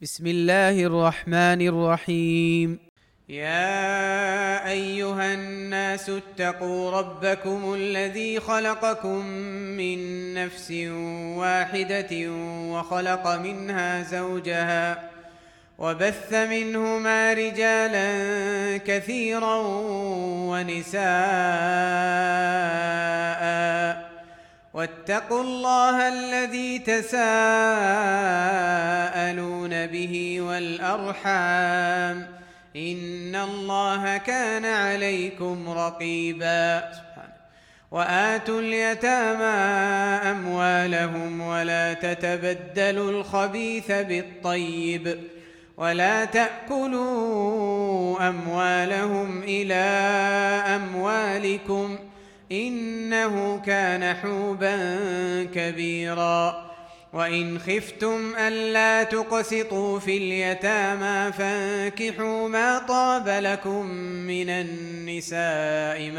بسم الله الرحمن الرحيم. يا أيها الناس اتقوا ربكم الذي خلقكم من نفس واحدة وخلق منها زوجها وبث منهما رجالا كثيرا ونساء، واتقوا الله الذي تساءلون به والأرحام إن الله كان عليكم رقيبا. وآتوا اليتامى أموالهم ولا تتبدلوا الخبيث بالطيب ولا تأكلوا أموالهم إلى أموالكم إنه كان حوبا كبيرا. وإن خفتم ألا تقسطوا في اليتامى فانكحوا ما طاب لكم من النساء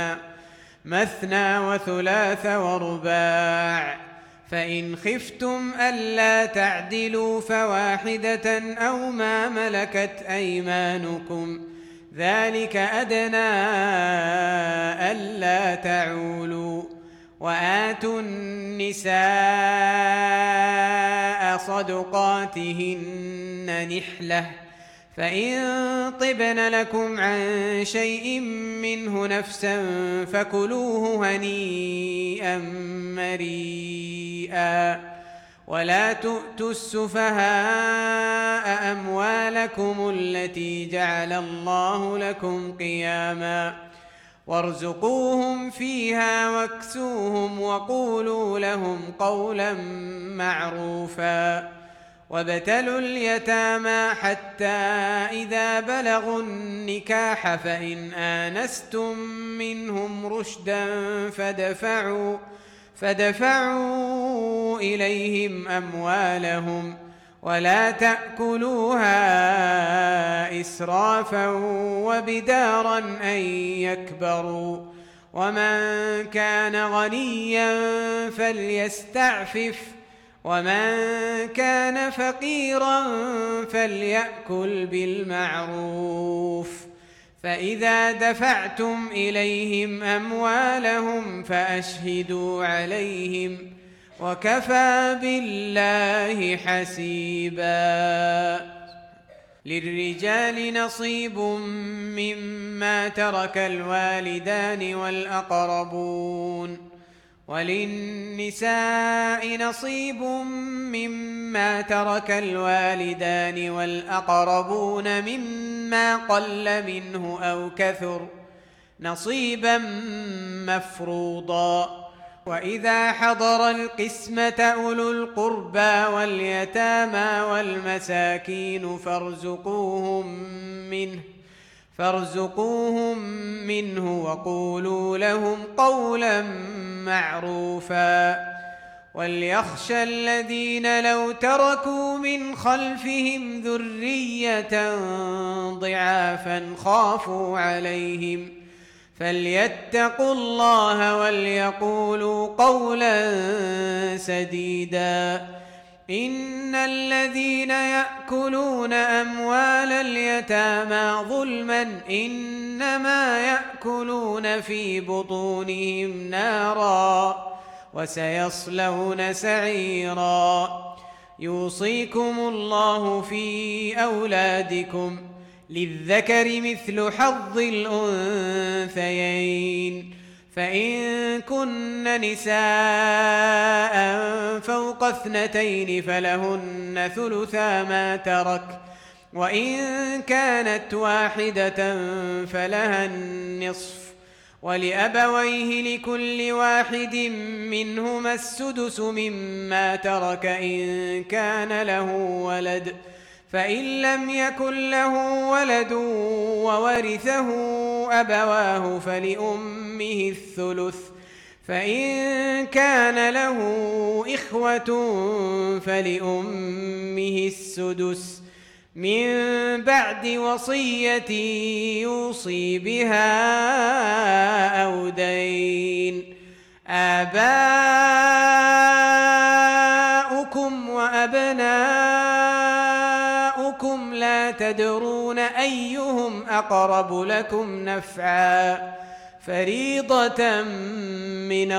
مثنى وثلاث ورباع، فإن خفتم ألا تعدلوا فواحدة أو ما ملكت أيمانكم ذلك أدنى ألا تعولوا. وآتوا النساء صدقاتهن نحلة، فإن طبن لكم عن شيء منه نفسا فكلوه هنيئا مريئا. ولا تؤتوا السفهاء أموالكم التي جعل الله لكم قياما وارزقوهم فيها واكسوهم وقولوا لهم قولا معروفا. وابتلوا اليتامى حتى إذا بلغوا النكاح فإن آنستم منهم رشدا فدفعوا إليهم أموالهم ولا تأكلوها إسرافا وبدارا أن يكبروا. ومن كان غنيا فليستعفف ومن كان فقيرا فليأكل بالمعروف. فإذا دفعتم إليهم أموالهم فأشهدوا عليهم وكفى بالله حسيبا. للرجال نصيب مما ترك الوالدان والأقربون، وللنساء نصيب مما ترك الوالدان والأقربون مما قل منه أو كثر نصيبا مفروضا. وإذا حضر القسمة أولو القربى واليتامى والمساكين فارزقوهم منه وقولوا لهم قولا معروفا. وليخشى الذين لو تركوا من خلفهم ذرية ضعافا خافوا عليهم فليتقوا الله وليقولوا قولا سديدا. إن الذين يأكلون أموال اليتامى ظلما إنما يأكلون في بطونهم نارا وسيصلون سعيرا. يوصيكم الله في أولادكم للذكر مثل حظ الأنثيين، فإن كن نساء فوق 2 فلهن ثلثا ما ترك، وإن كانت واحدة فلها النصف، ولأبويه لكل واحد منهما السدس مما ترك إن كان له ولد، فإن لم يكن له ولد وورثه أبواه فلأمه الثلث، فإن كان له إخوة فلأمه السدس من بعد وصية يوصي بها أو دين. آباؤكم. 'أبناؤكم وأبناؤكم وإخوانكم في الدين والرضاعة والأقربون منكم والمعلومين بالمعروف والسائلين في اليتامى والمساكين وابن السبيل إن كنتم آمنتم بالله واليوم الآخر وتقوا الله ورسوله أخواتكم لا تدرون أيهم أقرب لكم نفعا فريضة من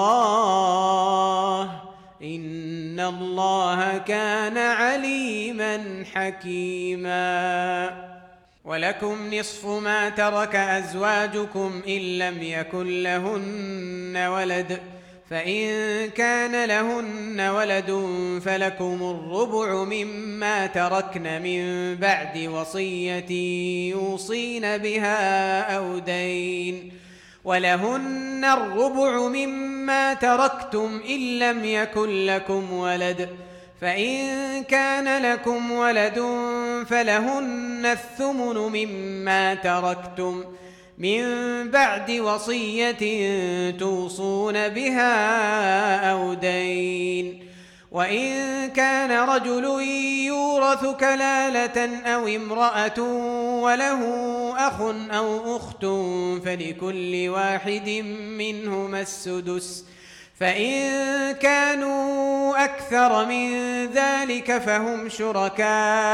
الله إن الله كان عليما حكيما ولكم نصف ما ترك أزواجكم إن لم يكن لهن ولد فإن كان لهن ولد فلكم الربع مما تركن من بعد وصية يوصين بها أو دين ولهن الربع مما تركتم إن لم يكن لكم ولد فإن كان لكم ولد فلهن الثمن مما تركتم من بعد وصية توصون بها أو دين وإن كان رجل يورث كلالة أو امرأة وله أخ أو أخت فلكل واحد منهما السدس فإن كانوا أكثر من ذلك فهم شركاء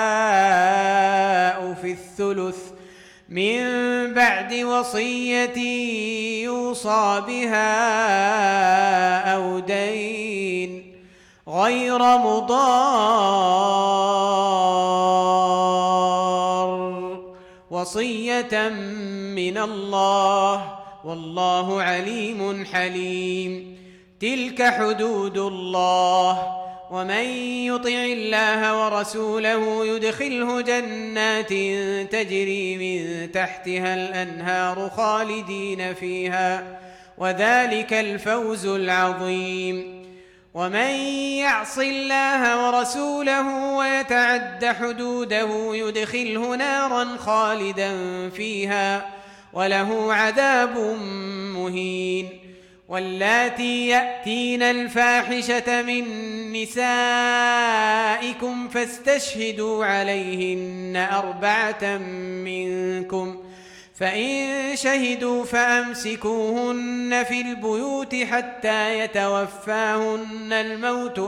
في الثلث من بعد وصية يوصى بها أو دين غير مضار وصية من الله والله عليم حليم تلك حدود الله ومن يطع الله ورسوله يدخله جنات تجري من تحتها الأنهار خالدين فيها وذلك الفوز العظيم ومن يعص الله ورسوله ويتعد حدوده يدخله نارا خالدا فيها وله عذاب مهين واللاتي يأتين الفاحشة من نسائكم فاستشهدوا عليهن 4 منكم فإن شهدوا فأمسكوهن في البيوت حتى يتوفاهن الموت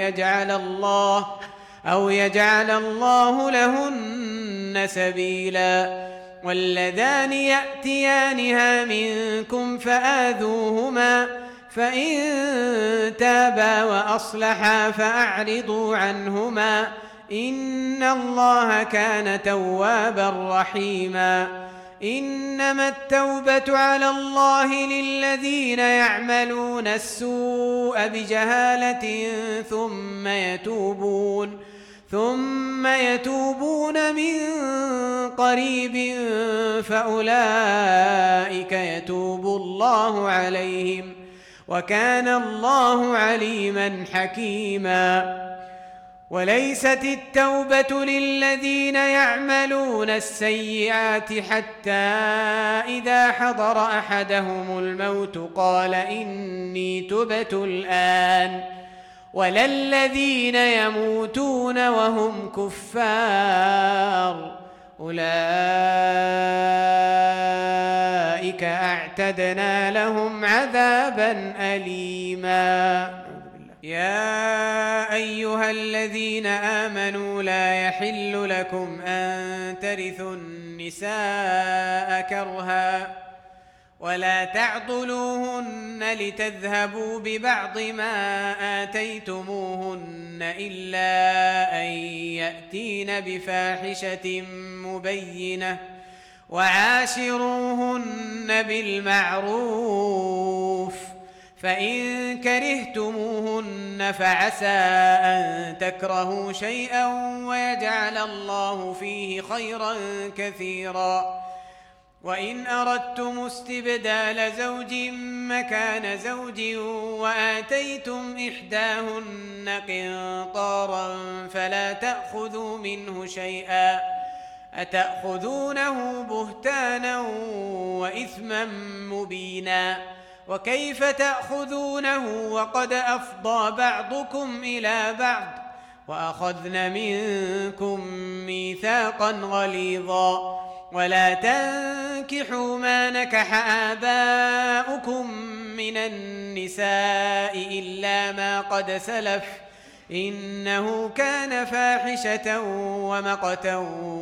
أو يجعل الله لهن سبيلا واللذان يأتيانها منكم فآذوهما فإن تابا وأصلحا فأعرضوا عنهما إن الله كان توابا رحيما إنما التوبة على الله للذين يعملون السوء بجهالة ثم يتوبون من قريب فأولئك يتوب الله عليهم وكان الله عليما حكيما وليست التوبة للذين يعملون السيئات حتى إذا حضر أحدهم الموت قال إني تبت الآن ولا الذين يموتون وهم كفار أولئك أعتدنا لهم عذابا أليما يا أيها الذين آمنوا لا يحل لكم أن ترثوا النساء كرها ولا تعضلوهن لتذهبوا ببعض ما آتيتموهن إلا أن يأتين بفاحشة مبينة وعاشروهن بالمعروف فإن كرهتموهن فعسى أن تكرهوا شيئا ويجعل الله فيه خيرا كثيرا وإن أردتم استبدال زوج مكان زوج وآتيتم إحداهن قنطارا فلا تأخذوا منه شيئا أتأخذونه بهتانا وإثما مبينا وكيف تأخذونه وقد أفضى بعضكم إلى بعض وأخذن منكم ميثاقا غليظا ولا تنكحوا ما نكح آباؤكم من النساء إلا ما قد سلف إنه كان فاحشة ومقتا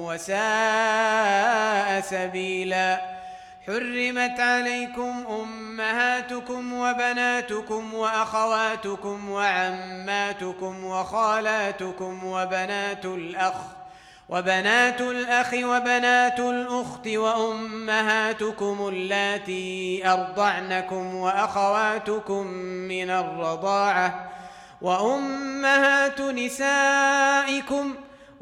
وساء سبيلا. حرمت عليكم أمهاتكم وبناتكم وأخواتكم وعماتكم وخالاتكم وبنات الأخ وبنات الأخت وأمهاتكم اللاتي أرضعنكم وأخواتكم من الرضاعة وأمهات نسائكم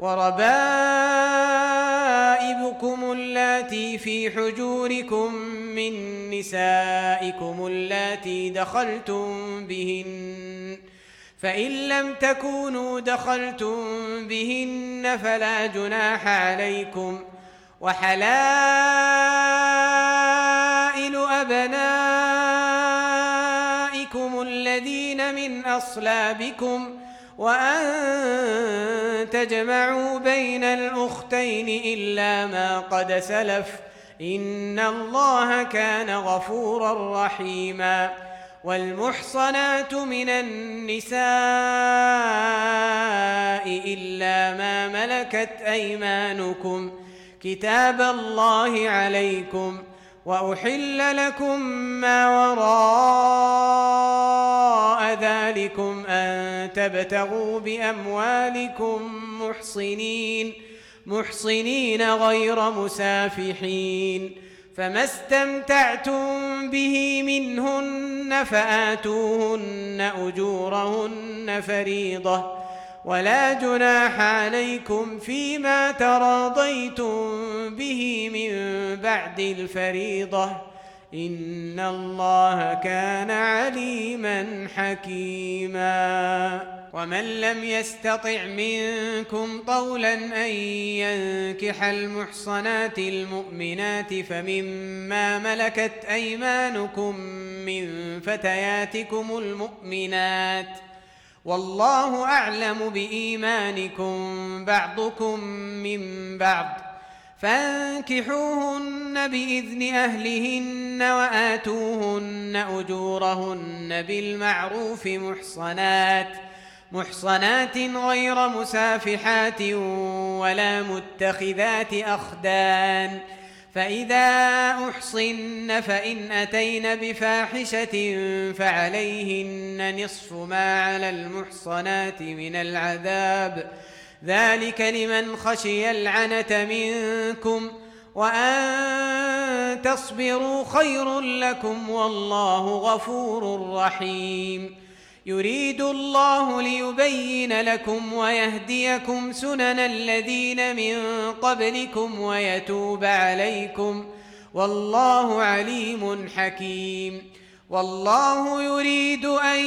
وربائبكم اللاتي في حجوركم من نسائكم اللاتي دخلتم بهن، فإن لم تكونوا دخلتم بهن فلا جناح عليكم، وحلائل أبنائكم الذين من أصلابكم، وأن تجمعوا بين الأختين إلا ما قد سلف، إن الله كان غفورا رحيما. والمحصنات من النساء إلا ما ملكت أيمانكم كتاب الله عليكم، وأحل لكم ما وراء ذلكم أن تبتغوا بأموالكم محصنين غير مسافحين، فما استمتعتم به منهن فآتوهن أجورهن فريضة، ولا جناح عليكم فيما تراضيتم به من بعد الفريضة، إن الله كان عليما حكيما. ومن لم يستطع منكم طولا أن ينكح المحصنات المؤمنات فمما ملكت أيمانكم من فتياتكم المؤمنات، والله أعلم بإيمانكم بعضكم من بعض، فانكحوهن بإذن أهلهن وآتوهن أجورهن بالمعروف محصنات غير مسافحات ولا متخذات أخدان، فإذا أحصن فإن أتين بفاحشة فعليهن نصف ما على المحصنات من العذاب، ذلك لمن خشي العنة منكم، وأن تصبروا خير لكم والله غفور رحيم. يريد الله ليبين لكم ويهديكم سنن الذين من قبلكم ويتوب عليكم، والله عليم حكيم. والله يريد أن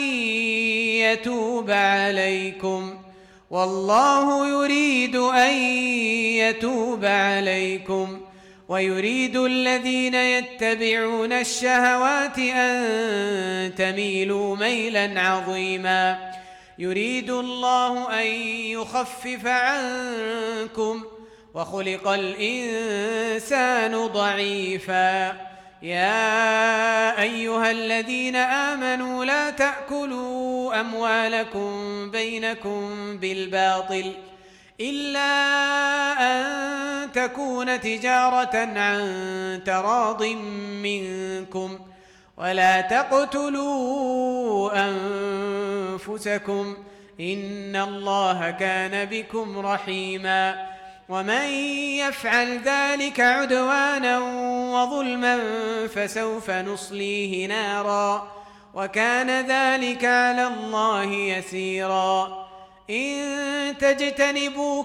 يتوب عليكم ويريد الذين يتبعون الشهوات أن تميلوا ميلا عظيما. يريد الله أن يخفف عنكم وخلق الإنسان ضعيفا. يا أيها الذين آمنوا لا تأكلوا أموالكم بينكم بالباطل إلا أن تكون تجارة عن تراض منكم، ولا تقتلوا أنفسكم إن الله كان بكم رحيما. ومن يفعل ذلك عدوانا وظلما فسوف نصليه نارا، وكان ذلك على الله يسيرا. إن تجتنبوا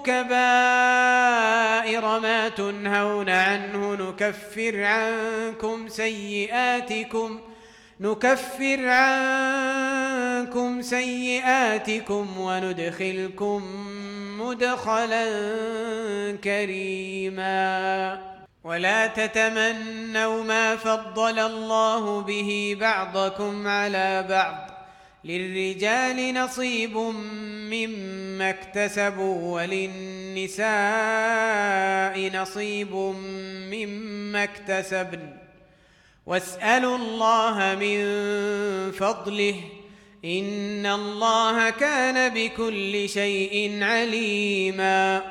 كبائر ما تنهون عنه نكفر عنكم سيئاتكم وندخلكم مدخلا كريما. ولا تتمنوا ما فضل الله به بعضكم على بعض، للرجال نصيب مما اكتسبوا وللنساء نصيب مما اكتسبن، واسألوا الله من فضله إن الله كان بكل شيء عليما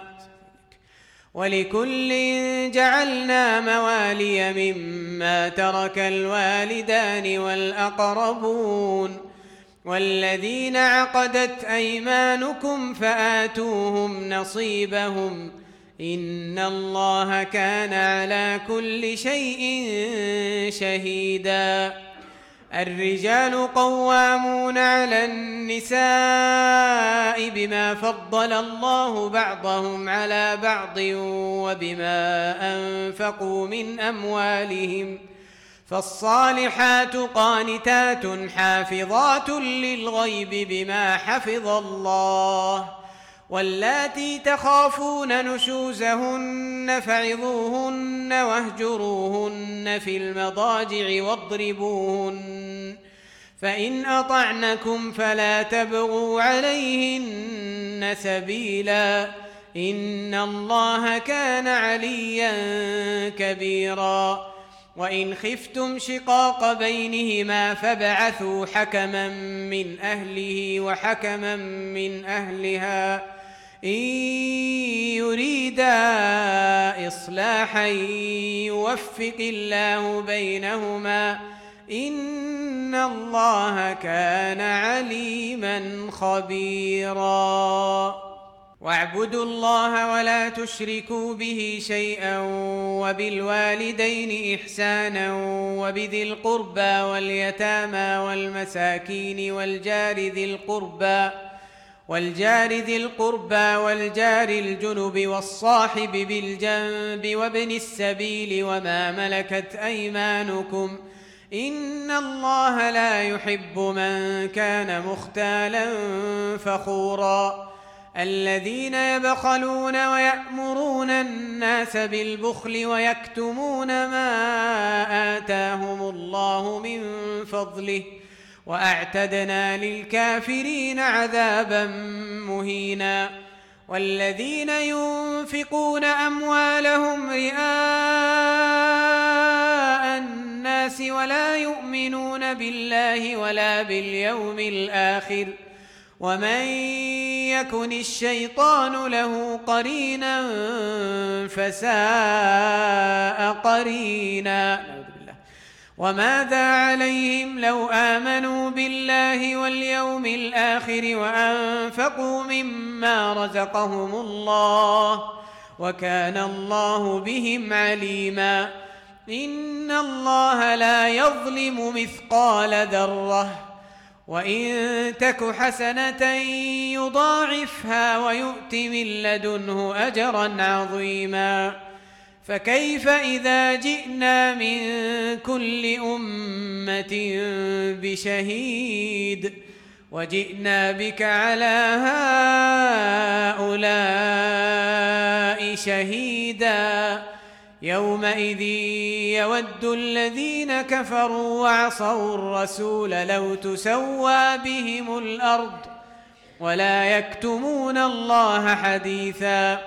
ولكل جعلنا موالي مما ترك الوالدان والأقربون والذين عقدت أيمانكم فآتوهم نصيبهم إن الله كان على كل شيء شهيدا الرجال قوامون على النساء بما فضل الله بعضهم على بعض وبما أنفقوا من أموالهم فالصالحات قانتات حافظات للغيب بما حفظ الله واللاتي تخافون نشوزهن فعظوهن واهجروهن في المضاجع واضربوهن فإن أطعنكم فلا تبغوا عليهن سبيلا إن الله كان عليا كبيرا وإن خفتم شقاق بينهما فابعثوا حكما من أهله وحكما من أهلها إن يريدا إصلاحا يوفق الله بينهما إن الله كان عليما خبيرا واعبدوا الله ولا تشركوا به شيئا وبالوالدين إحسانا وبذي القربى واليتامى والمساكين والجار ذي القربى والجار الجنب والصاحب بالجنب وابن السبيل وما ملكت أيمانكم إن الله لا يحب من كان مختالا فخورا الذين يبخلون ويأمرون الناس بالبخل ويكتمون ما آتاهم الله من فضله وأعتدنا للكافرين عذابا مهينا والذين ينفقون أموالهم رئاء الناس ولا يؤمنون بالله ولا باليوم الآخر ومن يكن الشيطان له قرينا فساء قرينا وماذا عليهم لو آمنوا بالله واليوم الآخر وأنفقوا مما رزقهم الله وكان الله بهم عليما إن الله لا يظلم مثقال ذرة وإن تك حسنة يضاعفها ويؤت من لدنه أجرا عظيما فكيف إذا جئنا من كل أمة بشهيد وجئنا بك على هؤلاء شهيدا يومئذ يود الذين كفروا وعصوا الرسول لو تسوى بهم الأرض ولا يكتمون الله حديثا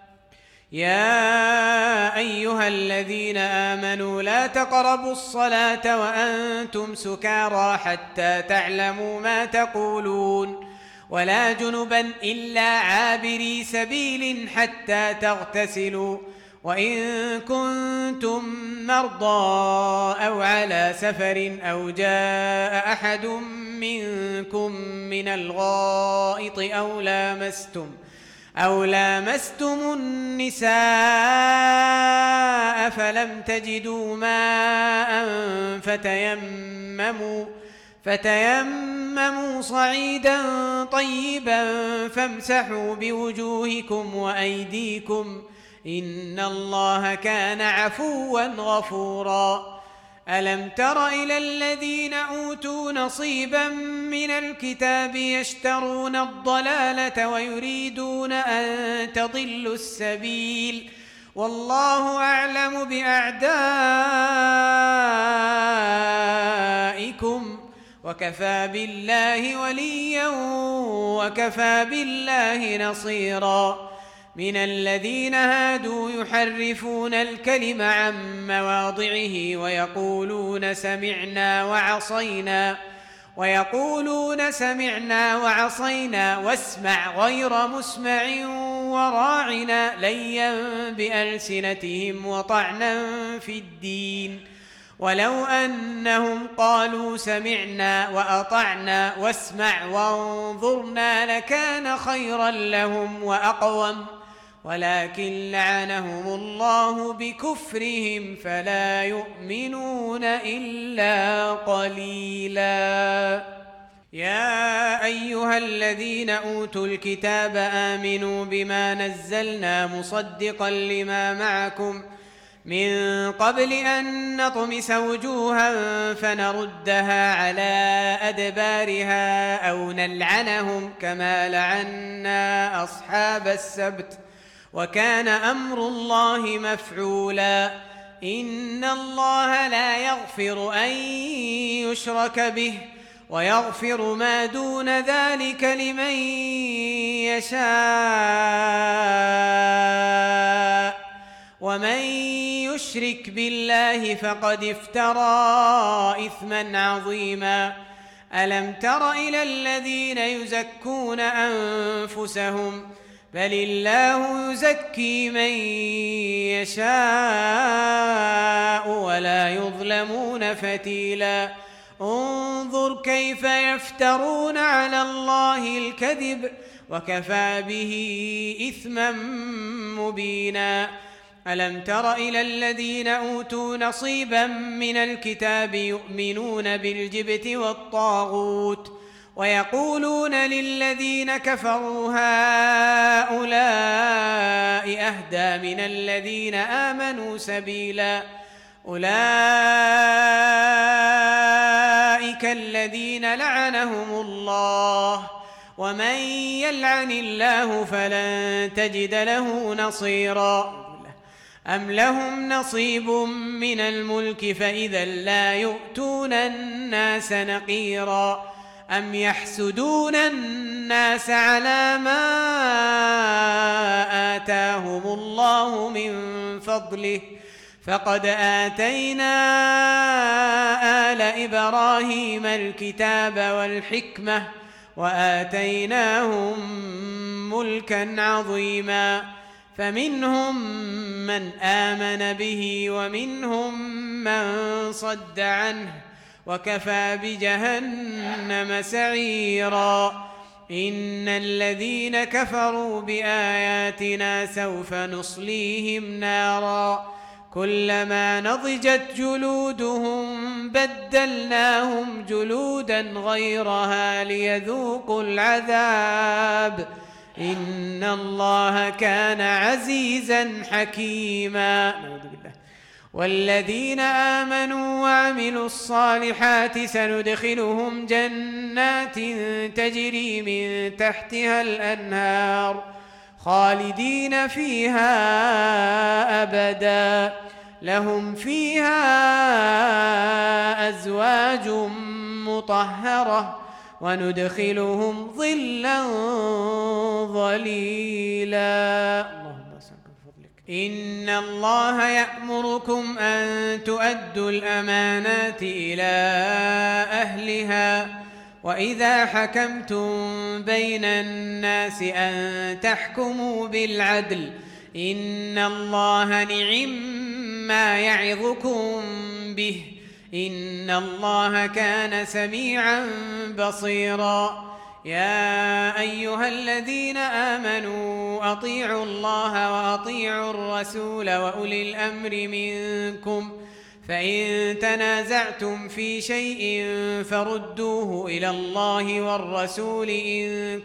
يا أيها الذين آمنوا لا تقربوا الصلاة وأنتم سكارى حتى تعلموا ما تقولون ولا جنبا إلا عابري سبيل حتى تغتسلوا وإن كنتم مرضى أو على سفر أو جاء أحد منكم من الغائط أو لامستم النساء فلم تجدوا ماء فتيمموا صعيدا طيبا فامسحوا بوجوهكم وأيديكم إن الله كان عفوا غفورا ألم تر إلى الذين أوتوا نصيبا من الكتاب يشترون الضلالة ويريدون أن تضلوا السبيل والله أعلم بأعدائكم وكفى بالله وليا وكفى بالله نصيرا من الذين هادوا يحرفون الكلم عن مواضعه ويقولون سمعنا ويقولون سمعنا وعصينا واسمع غير مسمع وراعنا ليا بألسنتهم وطعنا في الدين ولو أنهم قالوا سمعنا وأطعنا واسمع وانظرنا لكان خيرا لهم وأقوم ولكن لعنهم الله بكفرهم فلا يؤمنون إلا قليلا. يا أيها الذين أوتوا الكتاب آمنوا بما نزلنا مصدقا لما معكم من قبل أن نطمس وجوها فنردها على أدبارها أو نلعنهم كما لعنا أصحاب السبت وكان أمر الله مفعولا. إن الله لا يغفر أن يشرك به ويغفر ما دون ذلك لمن يشاء ومن يشرك بالله فقد افترى إثما عظيما. ألم تر إلى الذين يزكون أنفسهم بل الله يزكي من يشاء ولا يظلمون فتيلا. انظر كيف يفترون على الله الكذب وكفى به إثما مبينا. ألم تر إلى الذين أوتوا نصيبا من الكتاب يؤمنون بالجبت والطاغوت ويقولون للذين كفروا هؤلاء أهدى من الذين آمنوا سبيلا. أولئك الذين لعنهم الله ومن يلعن الله فلن تجد له نصيرا. أم لهم نصيب من الملك فإذا لا يؤتون الناس نقيرا. أم يحسدون الناس على ما آتاهم الله من فضله فقد آتينا آل إبراهيم الكتاب والحكمة وآتيناهم ملكا عظيما. فمنهم من آمن به ومنهم من صد عنه وكفى بجهنم سعيرا. إن الذين كفروا بآياتنا سوف نصليهم نارا كلما نضجت جلودهم بدلناهم جلودا غيرها ليذوقوا العذاب إن الله كان عزيزا حكيما. والذين آمنوا وعملوا الصالحات سندخلهم جنات تجري من تحتها الأنهار خالدين فيها أبدا لهم فيها أزواج مطهرة وندخلهم ظلا ظليلا. إن الله يأمركم أن تؤدوا الأمانات إلى أهلها وإذا حكمتم بين الناس أن تحكموا بالعدل إن الله نعم يعظكم به إن الله كان سميعا بصيرا. يا أيها الذين آمنوا أطيعوا الله وأطيعوا الرسول وأولي الأمر منكم فإن تنازعتم في شيء فردوه إلى الله والرسول إن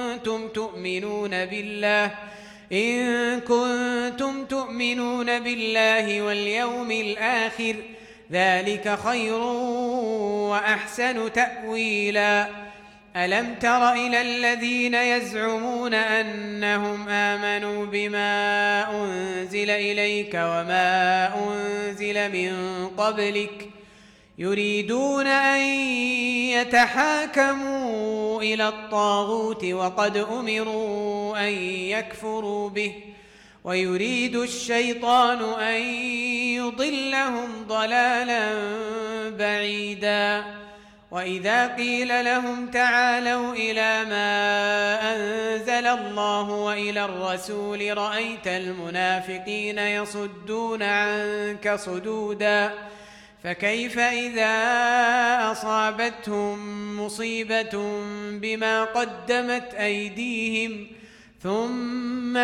كنتم تؤمنون بالله واليوم الآخر ذلك خير وأحسن تأويلا. ألم تر إلى الذين يزعمون أنهم آمنوا بما أنزل إليك وما أنزل من قبلك يريدون أن يتحاكموا إلى الطاغوت وقد أمروا أن يكفروا به ويريد الشيطان أن يضلهم ضلالا بعيدا. وإذا قيل لهم تعالوا إلى ما أنزل الله وإلى الرسول رأيت المنافقين يصدون عنك صدودا فكيف إذا أصابتهم مصيبة بما قدمت أيديهم ثم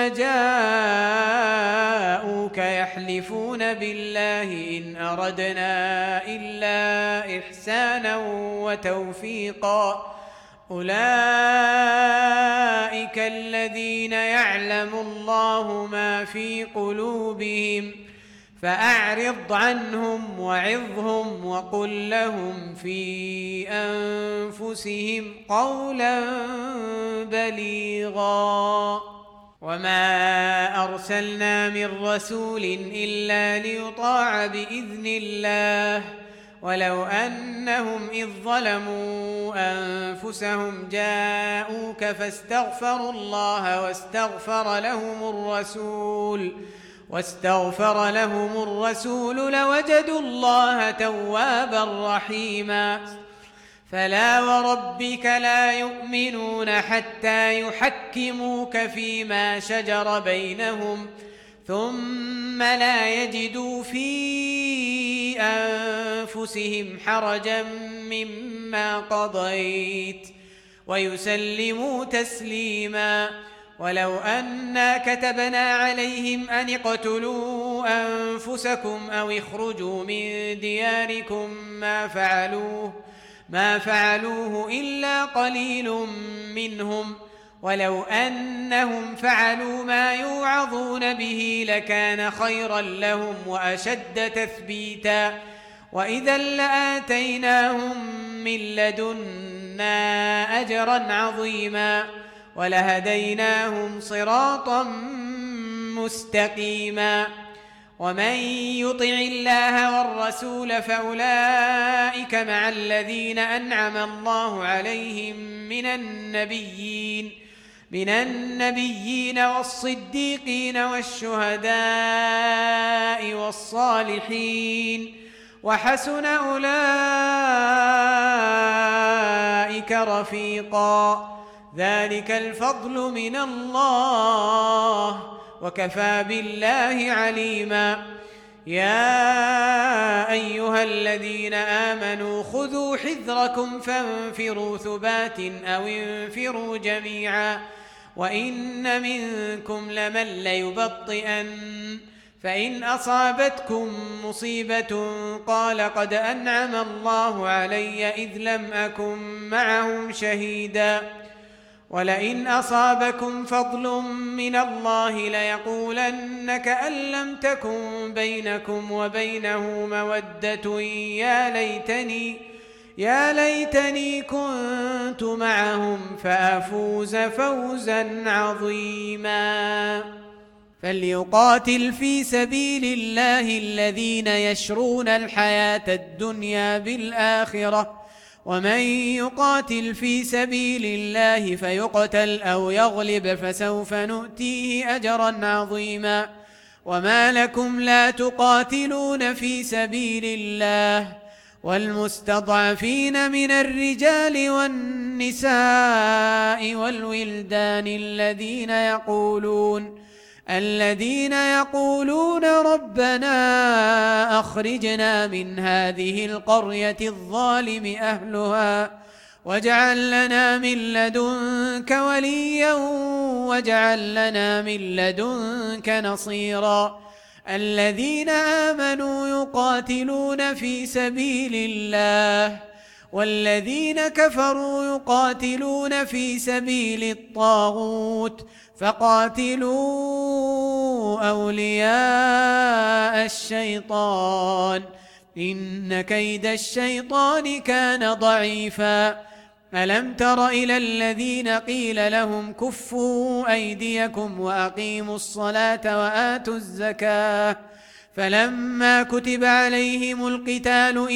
جاءوك يحلفون بالله إن أردنا إلا إحسانا وتوفيقا أولئك الذين يعلم الله ما في قلوبهم فأعرض عنهم وعظهم وقل لهم في أنفسهم قولا بليغا وما أرسلنا من رسول إلا ليطاع بإذن الله ولو أنهم إذ ظلموا أنفسهم جاءوك فاستغفروا الله واستغفر لهم الرسول لوجدوا الله توابا رحيما فلا وربك لا يؤمنون حتى يحكموك فيما شجر بينهم ثم لا يجدوا في أنفسهم حرجا مما قضيت ويسلموا تسليما ولو أنا كتبنا عليهم أن اقتلوا أنفسكم أو اخرجوا من دياركم ما فعلوه إلا قليل منهم ولو أنهم فعلوا ما يوعظون به لكان خيرا لهم وأشد تثبيتا وإذا لآتيناهم من لدنا أجرا عظيما ولهديناهم صراطا مستقيما ومن يطع الله والرسول فأولئك مع الذين أنعم الله عليهم من النبيين والصديقين والشهداء والصالحين وحسن أولئك رفيقا ذلك الفضل من الله وكفى بالله عليما يا أيها الذين آمنوا خذوا حذركم فانفروا ثبات أو انفروا جميعا وإن منكم لمن ليبطئن فإن أصابتكم مصيبة قال قد أنعم الله علي إذ لم أكن معهم شهيدا ولئن أصابكم فضل من الله ليقولن كأن لم تكن بينكم وبينه مودة يا ليتني كنت معهم فأفوز فوزا عظيما فليقاتل في سبيل الله الذين يشرون الحياة الدنيا بالآخرة ومن يقاتل في سبيل الله فيقتل أو يغلب فسوف نؤتيه أجرا عظيما وما لكم لا تقاتلون في سبيل الله والمستضعفين من الرجال والنساء والولدان الذين يقولون ربنا أخرجنا من هذه القرية الظالم أهلها واجعل لنا من لدنك وليا واجعل لنا من لدنك نصيرا الذين آمنوا يقاتلون في سبيل الله والذين كفروا يقاتلون في سبيل الطاغوت فقاتلوا أولياء الشيطان إن كيد الشيطان كان ضعيفا ألم تر إلى الذين قيل لهم كفوا أيديكم وأقيموا الصلاة وآتوا الزكاة فلما كتب عليهم القتال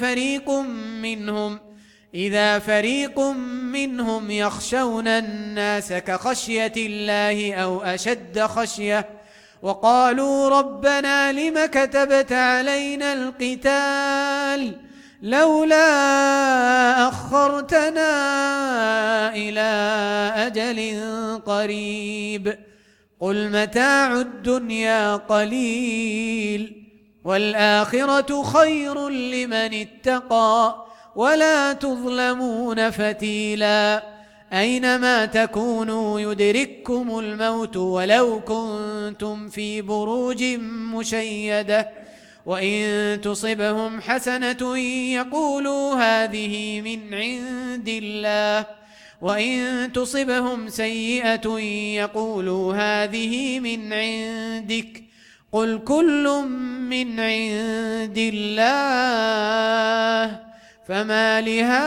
إذا فريق منهم يخشون الناس كخشية الله أو أشد خشية وقالوا ربنا لم كتبت علينا القتال لولا أخرتنا إلى أجل قريب قل متاع الدنيا قليل والآخرة خير لمن اتقى ولا تظلمون فتيلا أينما تكونوا يدرككم الموت ولو كنتم في بروج مشيدة وإن تصبهم حسنة يقولوا هذه من عند الله وإن تصبهم سيئة يقولوا هذه من عندك قل كل من عند الله فما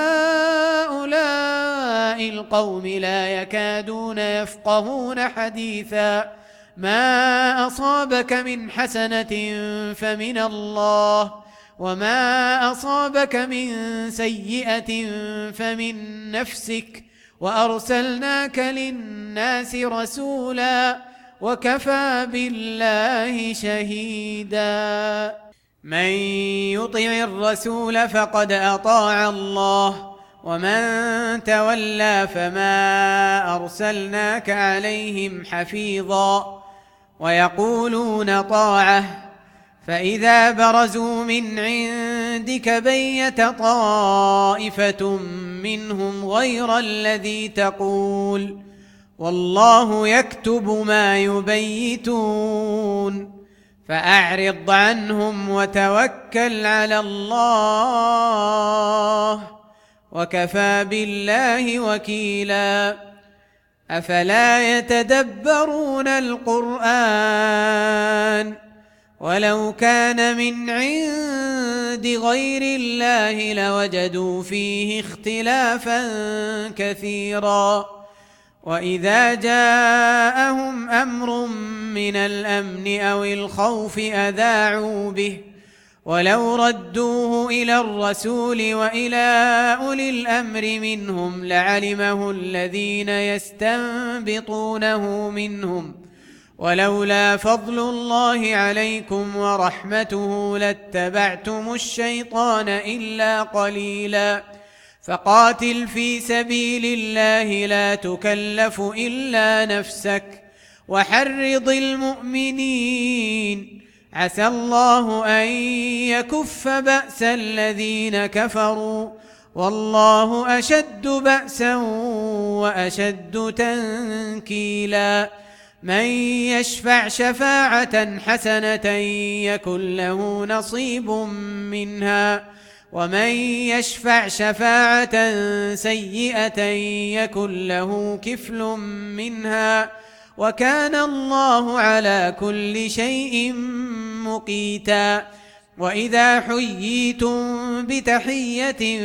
لهؤلاء القوم لا يكادون يفقهون حديثا ما أصابك من حسنة فمن الله وما أصابك من سيئة فمن نفسك وأرسلناك للناس رسولا وكفى بالله شهيدا من يطع الرسول فقد أطاع الله ومن تولى فما أرسلناك عليهم حفيظا ويقولون طاعة فإذا برزوا من عندك بيت طائفة منهم غير الذي تقول والله يكتب ما يبيتون فأعرض عنهم وتوكل على الله وكفى بالله وكيلا أفلا يتدبرون القرآن ولو كان من عند غير الله لوجدوا فيه اختلافا كثيرا وإذا جاءهم أمر من الأمن أو الخوف أذاعوا به ولو ردوه إلى الرسول وإلى أولي الأمر منهم لعلمه الذين يستنبطونه منهم ولولا فضل الله عليكم ورحمته لاتبعتم الشيطان إلا قليلا فقاتل في سبيل الله لا تكلف إلا نفسك وحرض المؤمنين عسى الله أن يكف بأس الذين كفروا والله أشد بأسا وأشد تنكيلا من يشفع شفاعة حسنة يكن له نصيب منها ومن يشفع شفاعة سيئة يكن له كفل منها وكان الله على كل شيء مقيتا وإذا حييتم بتحية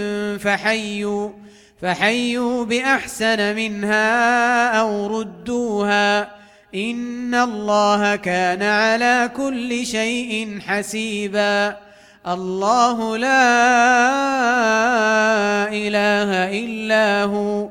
فحيوا بأحسن منها أو ردوها إن الله كان على كل شيء حسيبا الله لا إله إلا هو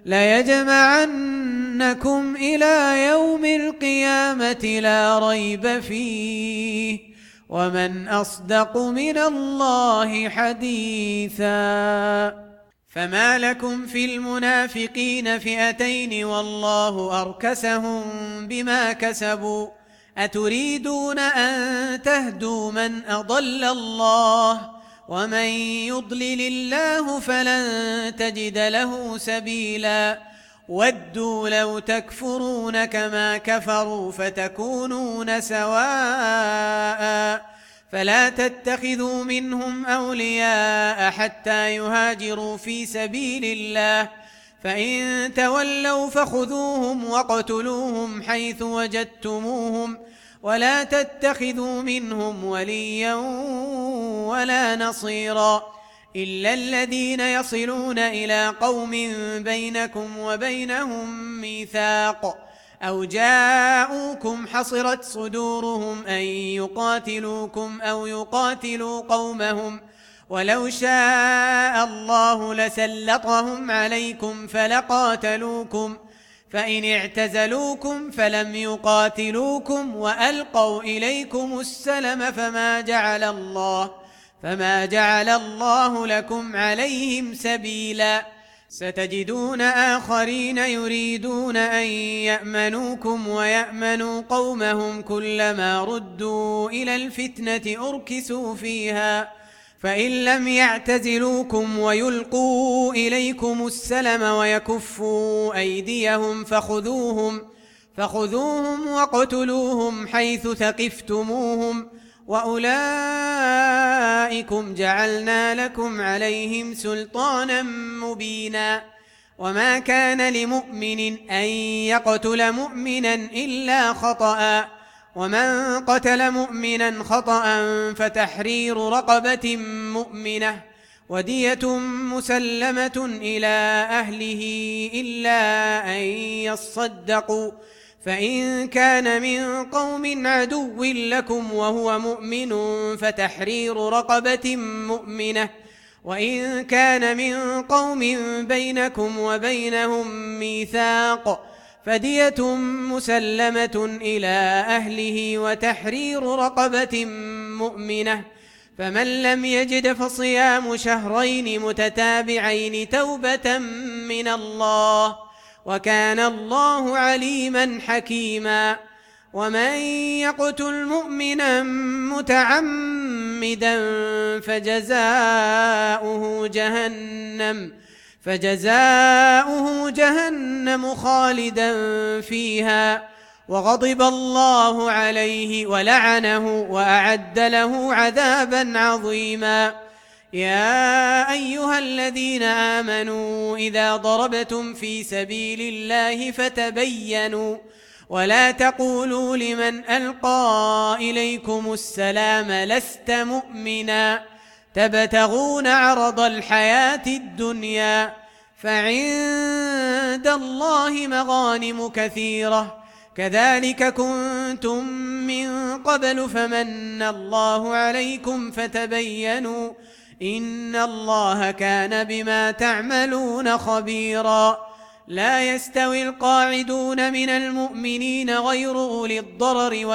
ليجمعنكم إلى يوم القيامة لا ريب فيه ومن أصدق من الله حديثا فما لكم في المنافقين فئتين والله أركسهم بما كسبوا أتريدون أن تهدوا من أضل الله ومن يضلل الله فلن تجد له سبيلا ودوا لو تكفرون كما كفروا فتكونون سواء فلا تتخذوا منهم أولياء حتى يهاجروا في سبيل الله فإن تولوا فخذوهم واقتلوهم حيث وجدتموهم ولا تتخذوا منهم وليا ولا نصيرا إلا الذين يصلون إلى قوم بينكم وبينهم ميثاق أو جاءوكم حصرت صدورهم أن يقاتلوكم أو يقاتلوا قومهم ولو شاء الله لسلطهم عليكم فلقاتلوكم فإن اعتزلوكم فلم يقاتلوكم وألقوا إليكم السلم فما جعل الله لكم عليهم سبيلا ستجدون آخرين يريدون أن يأمنوكم ويأمنوا قومهم كلما ردوا إلى الفتنة أركسوا فيها فإن لم يعتزلوكم ويلقوا إليكم السلم ويكفوا أيديهم فخذوهم واقتلوهم حيث ثقفتموهم وأولئكم جعلنا لكم عليهم سلطانا مبينا وما كان لمؤمن أن يقتل مؤمنا إلا خطأ ومن قتل مؤمنا خطأ فتحرير رقبة مؤمنة ودية مسلمة إلى أهله إلا أن يصدقوا فإن كان من قوم عدو لكم وهو مؤمن فتحرير رقبة مؤمنة وإن كان من قوم بينكم وبينهم ميثاق فدية مسلمة إلى أهله وتحرير رقبة مؤمنة فمن لم يجد فصيام شهرين متتابعين توبة من الله وكان الله عليما حكيما ومن يقتل مؤمنا متعمدا فجزاؤه جهنم خالدا فيها وغضب الله عليه ولعنه وأعد له عذابا عظيما يا أيها الذين آمنوا إذا ضربتم في سبيل الله فتبينوا ولا تقولوا لمن ألقى إليكم السلام لست مؤمنا تبتغون عرض الحياة الدنيا فعند الله مغانم كثيرة كذلك كنتم من قبل فمن الله عليكم فتبينوا إن الله كان بما تعملون خبيرا لا يستوي القاعدون من المؤمنين غير أولي الضرر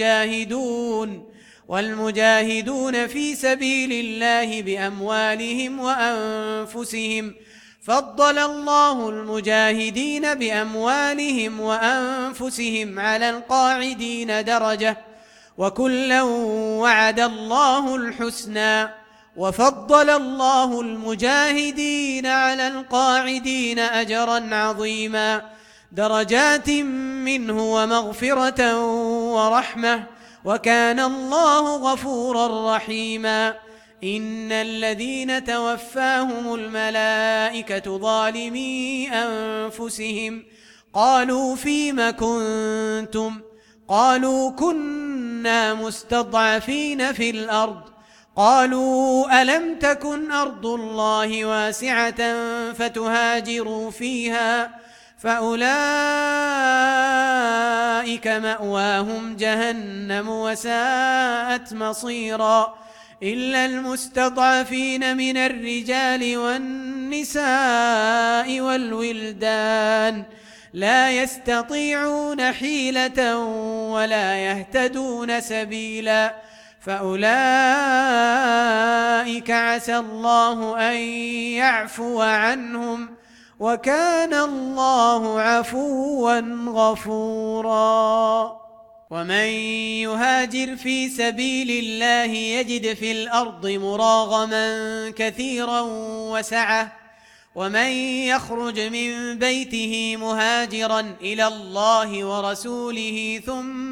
والمجاهدون في سبيل الله بأموالهم وأنفسهم فضل الله المجاهدين بأموالهم وأنفسهم على القاعدين درجة وكلا وعد الله الحسنى وفضل الله المجاهدين على القاعدين أجرا عظيما درجات منه ومغفرة ورحمة وكان الله غفورا رحيما إن الذين توفاهم الملائكة ظالمي أنفسهم قالوا فيم كنتم قالوا كنا مستضعفين في الأرض قالوا ألم تكن أرض الله واسعة فتهاجروا فيها فأولئك مأواهم جهنم وساءت مصيرا إلا المستضعفين من الرجال والنساء والولدان لا يستطيعون حيلة ولا يهتدون سبيلا فأولئك عسى الله أن يعفو عنهم وكان الله عفوا غفورا ومن يهاجر في سبيل الله يجد في الأرض مراغما كثيرا وسعة ومن يخرج من بيته مهاجرا إلى الله ورسوله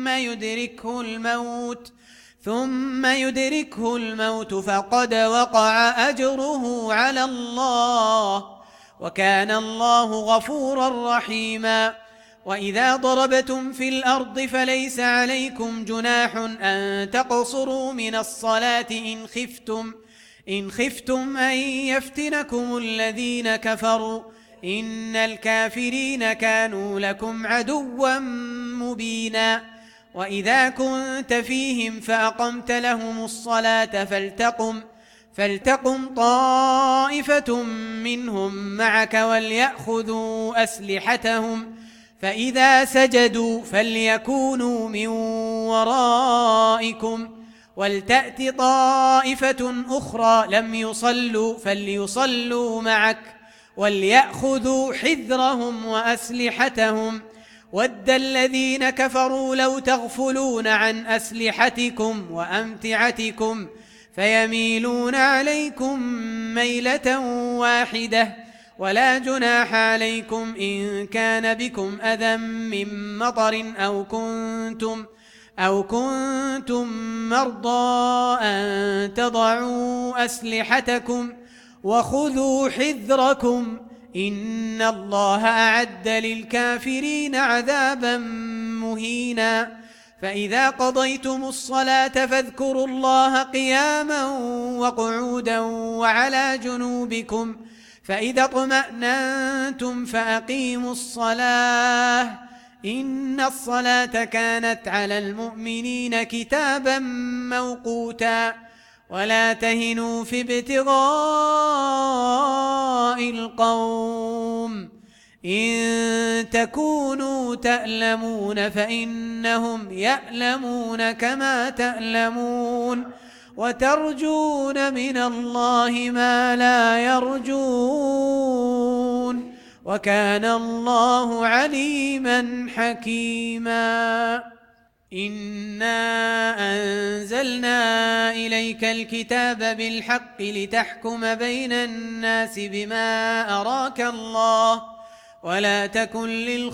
ثم يدركه الموت فقد وقع أجره على الله وكان الله غفورا رحيما وإذا ضربتم في الأرض فليس عليكم جناح أن تقصروا من الصلاة إن خفتم أن يفتنكم الذين كفروا إن الكافرين كانوا لكم عدوا مبينا وإذا كنت فيهم فأقمت لهم الصلاة فلتقم طائفة منهم معك وليأخذوا أسلحتهم فإذا سجدوا فليكونوا من ورائكم ولتأت طائفة أخرى لم يصلوا فليصلوا معك وليأخذوا حذرهم وأسلحتهم ود الذين كفروا لو تغفلون عن أسلحتكم وأمتعتكم فيميلون عليكم ميلة واحدة ولا جناح عليكم إن كان بكم أذى من مطر أو كنتم مرضى أن تضعوا أسلحتكم وخذوا حذركم إن الله أعد للكافرين عذابا مهينا فإذا قضيتم الصلاة فاذكروا الله قياما وقعودا وعلى جنوبكم فإذا اطمأننتم فأقيموا الصلاة إن الصلاة كانت على المؤمنين كتابا موقوتا ولا تهنوا في ابتغاء القوم إن تكونوا تألمون فإنهم يألمون كما تألمون وترجون من الله ما لا يرجون وكان الله عليما حكيما إنا أنزلنا إليك الكتاب بالحق لتحكم بين الناس بما أراك الله ولا تكن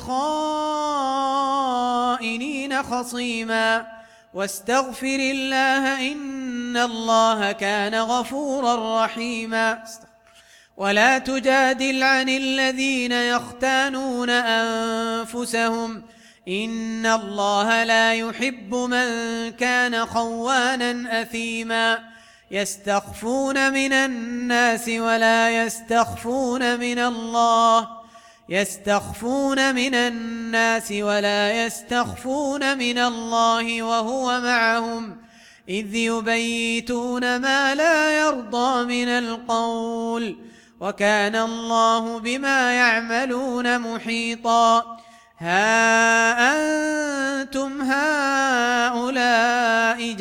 للخائنين خصيما واستغفر الله إن الله كان غفورا رحيما ولا تجادل عن الذين يختانون أنفسهم إن الله لا يحب من كان خوانا أثيما يستخفون من الناس ولا يستخفون من الله وهو معهم إذ يبيتون ما لا يرضى من القول وكان الله بما يعملون محيطا ها أنتم هؤلاء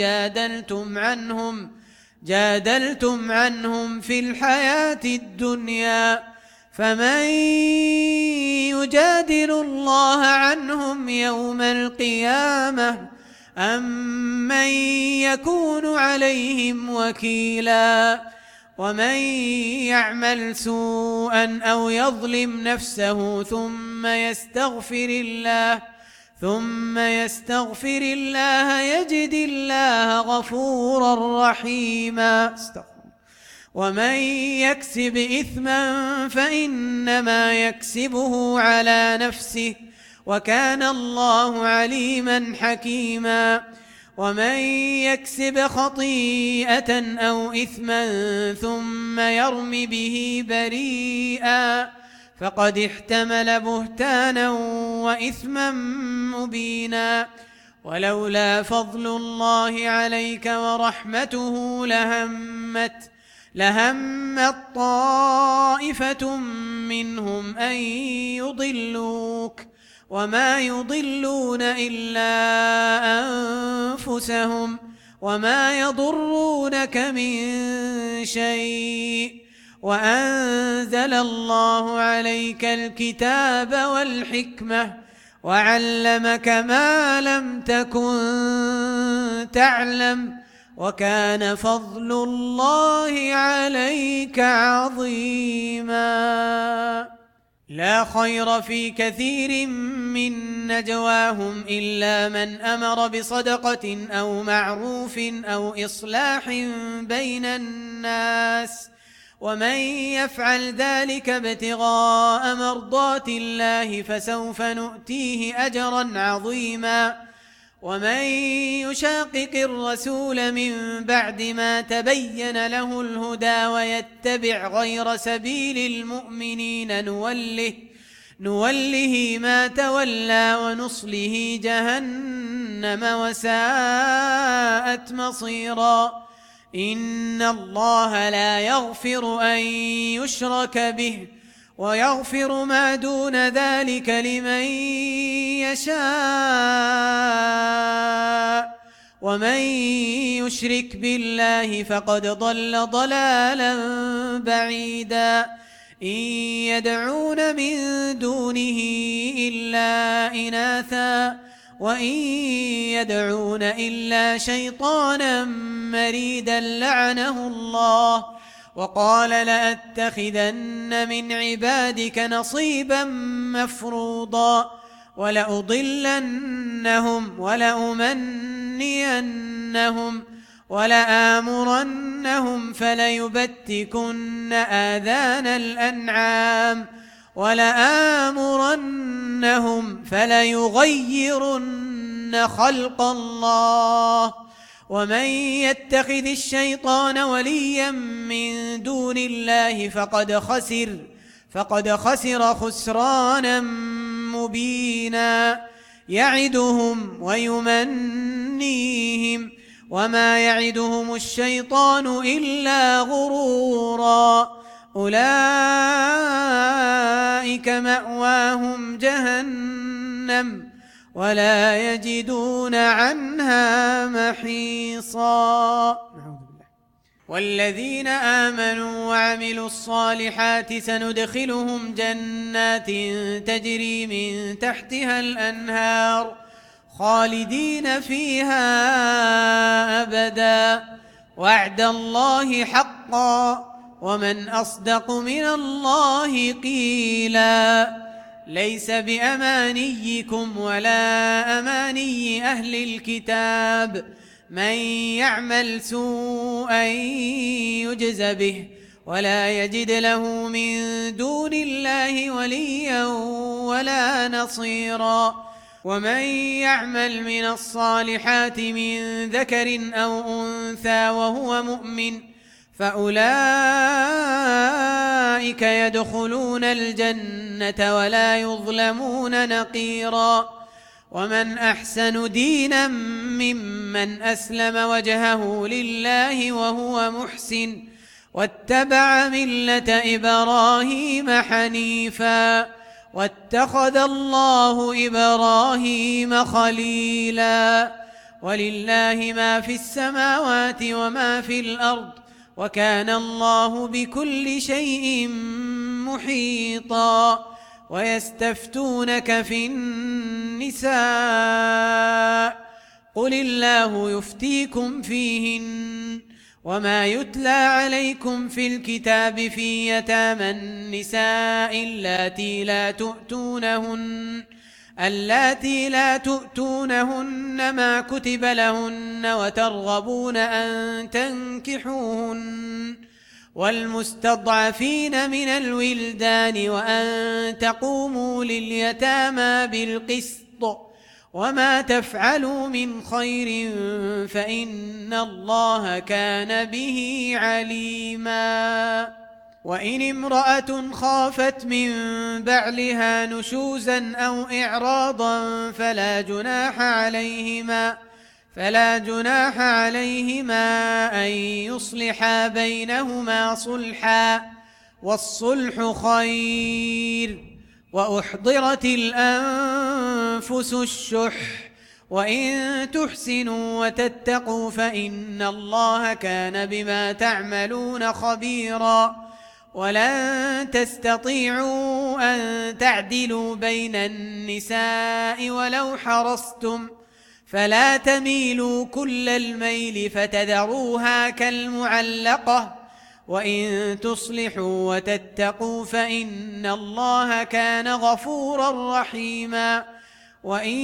جادلتم عنهم في الحياة الدنيا فمن يجادل الله عنهم يوم القيامة أم من يكون عليهم وكيلا ومن يعمل سوءا أو يظلم نفسه ثم يستغفر الله يجد الله غفورا رحيما ومن يكسب إثما فإنما يكسبه على نفسه وكان الله عليما حكيما ومن يكسب خطيئة أو إثما ثم يرم به بريئا فقد احتمل بهتانا وإثما مبينا ولولا فضل الله عليك ورحمته لهمت طائفة منهم أن يضلوك وما يضلون إلا أنفسهم وما يضرونك من شيء وأنزل الله عليك الكتاب والحكمة وعلمك ما لم تكن تعلم وكان فضل الله عليك عظيما لا خير في كثير من نجواهم إلا من أمر بصدقة أو معروف أو إصلاح بين الناس ومن يفعل ذلك ابتغاء مرضات الله فسوف نؤتيه أجرا عظيما ومن يشاقق الرسول من بعد ما تبين له الهدى ويتبع غير سبيل المؤمنين نوله ما تولى ونصله جهنم وساءت مصيرا إن الله لا يغفر أن يشرك به ويغفر ما دون ذلك لمن يشاء ومن يشرك بالله فقد ضل ضلالا بعيدا إن يدعون من دونه إلا إناثا وإن يدعون إلا شيطانا مريدا لعنه الله وقال لأتخذن من عبادك نصيبا مفروضا ولأضلنهم ولأمنينهم ولآمرنهم فليبتكن آذان الأنعام ولآمرنهم فليغيرن خلق الله ومن يتخذ الشيطان وليا من دون الله فقد خسر خسرانا مبينا يعدهم ويمنيهم وما يعدهم الشيطان إلا غرورا أولئك مأواهم جهنم ولا يجدون عنها محيصا. والذين آمنوا وعملوا الصالحات سندخلهم جنات تجري من تحتها الأنهار خالدين فيها أبدا وعد الله حقا ومن أصدق من الله قيلا ليس بأمانيكم ولا أماني أهل الكتاب من يعمل سوءا يجز به ولا يجد له من دون الله وليا ولا نصيرا ومن يعمل من الصالحات من ذكر أو أنثى وهو مؤمن فأولئك يدخلون الجنة ولا يظلمون نقيرا ومن أحسن دينا ممن أسلم وجهه لله وهو محسن واتبع ملة إبراهيم حنيفا واتخذ الله إبراهيم خليلا ولله ما في السماوات وما في الأرض وكان الله بكل شيء محيطا ويستفتونك في النساء قل الله يفتيكم فيهن وما يتلى عليكم في الكتاب في يتامى النساء اللاتي لا تؤتونهن ما كتب لهن وترغبون أن تنكحوهن والمستضعفين من الولدان وأن تقوموا لليتامى بالقسط وما تفعلوا من خير فإن الله كان به عليما وإن امرأة خافت من بعلها نشوزا أو إعراضا فلا جناح عليهما أن يصلحا بينهما صلحا والصلح خير وأحضرت الأنفس الشح وإن تحسنوا وتتقوا فإن الله كان بما تعملون خبيرا ولن تستطيعوا أن تعدلوا بين النساء ولو حرصتم فلا تميلوا كل الميل فتذروها كالمعلقة وإن تصلحوا وتتقوا فإن الله كان غفورا رحيما وإن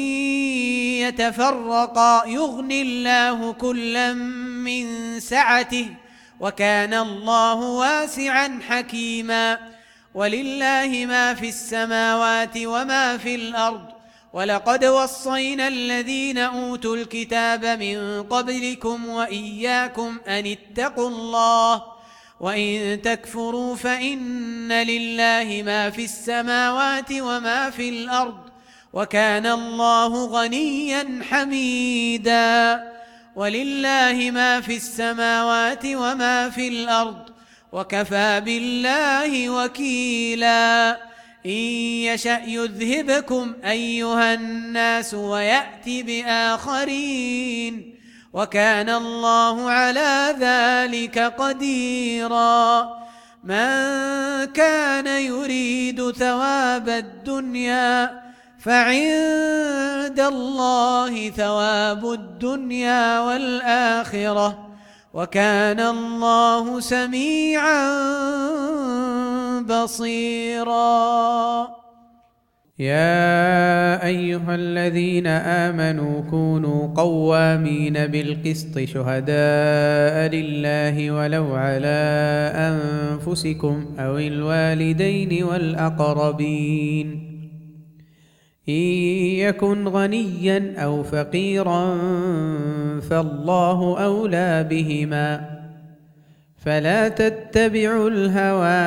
يتفرقا يغني الله كلا من سعته وكان الله واسعا حكيما ولله ما في السماوات وما في الأرض ولقد وصينا الذين أوتوا الكتاب من قبلكم وإياكم أن اتقوا الله وإن تكفروا فإن لله ما في السماوات وما في الأرض وكان الله غنيا حميدا ولله ما في السماوات وما في الأرض وكفى بالله وكيلا إن يشأ يذهبكم أيها الناس ويأتي بآخرين وكان الله على ذلك قديرا. من كان يريد ثواب الدنيا فعند الله ثواب الدنيا والآخرة، وكان الله سميعا بصيرا. يا أيها الذين آمنوا كونوا قوامين بالقسط شهداء لله ولو على أنفسكم أو الوالدين والأقربين إن يكن غنيا أو فقيرا فالله أولى بهما، فلا تتبعوا الهوى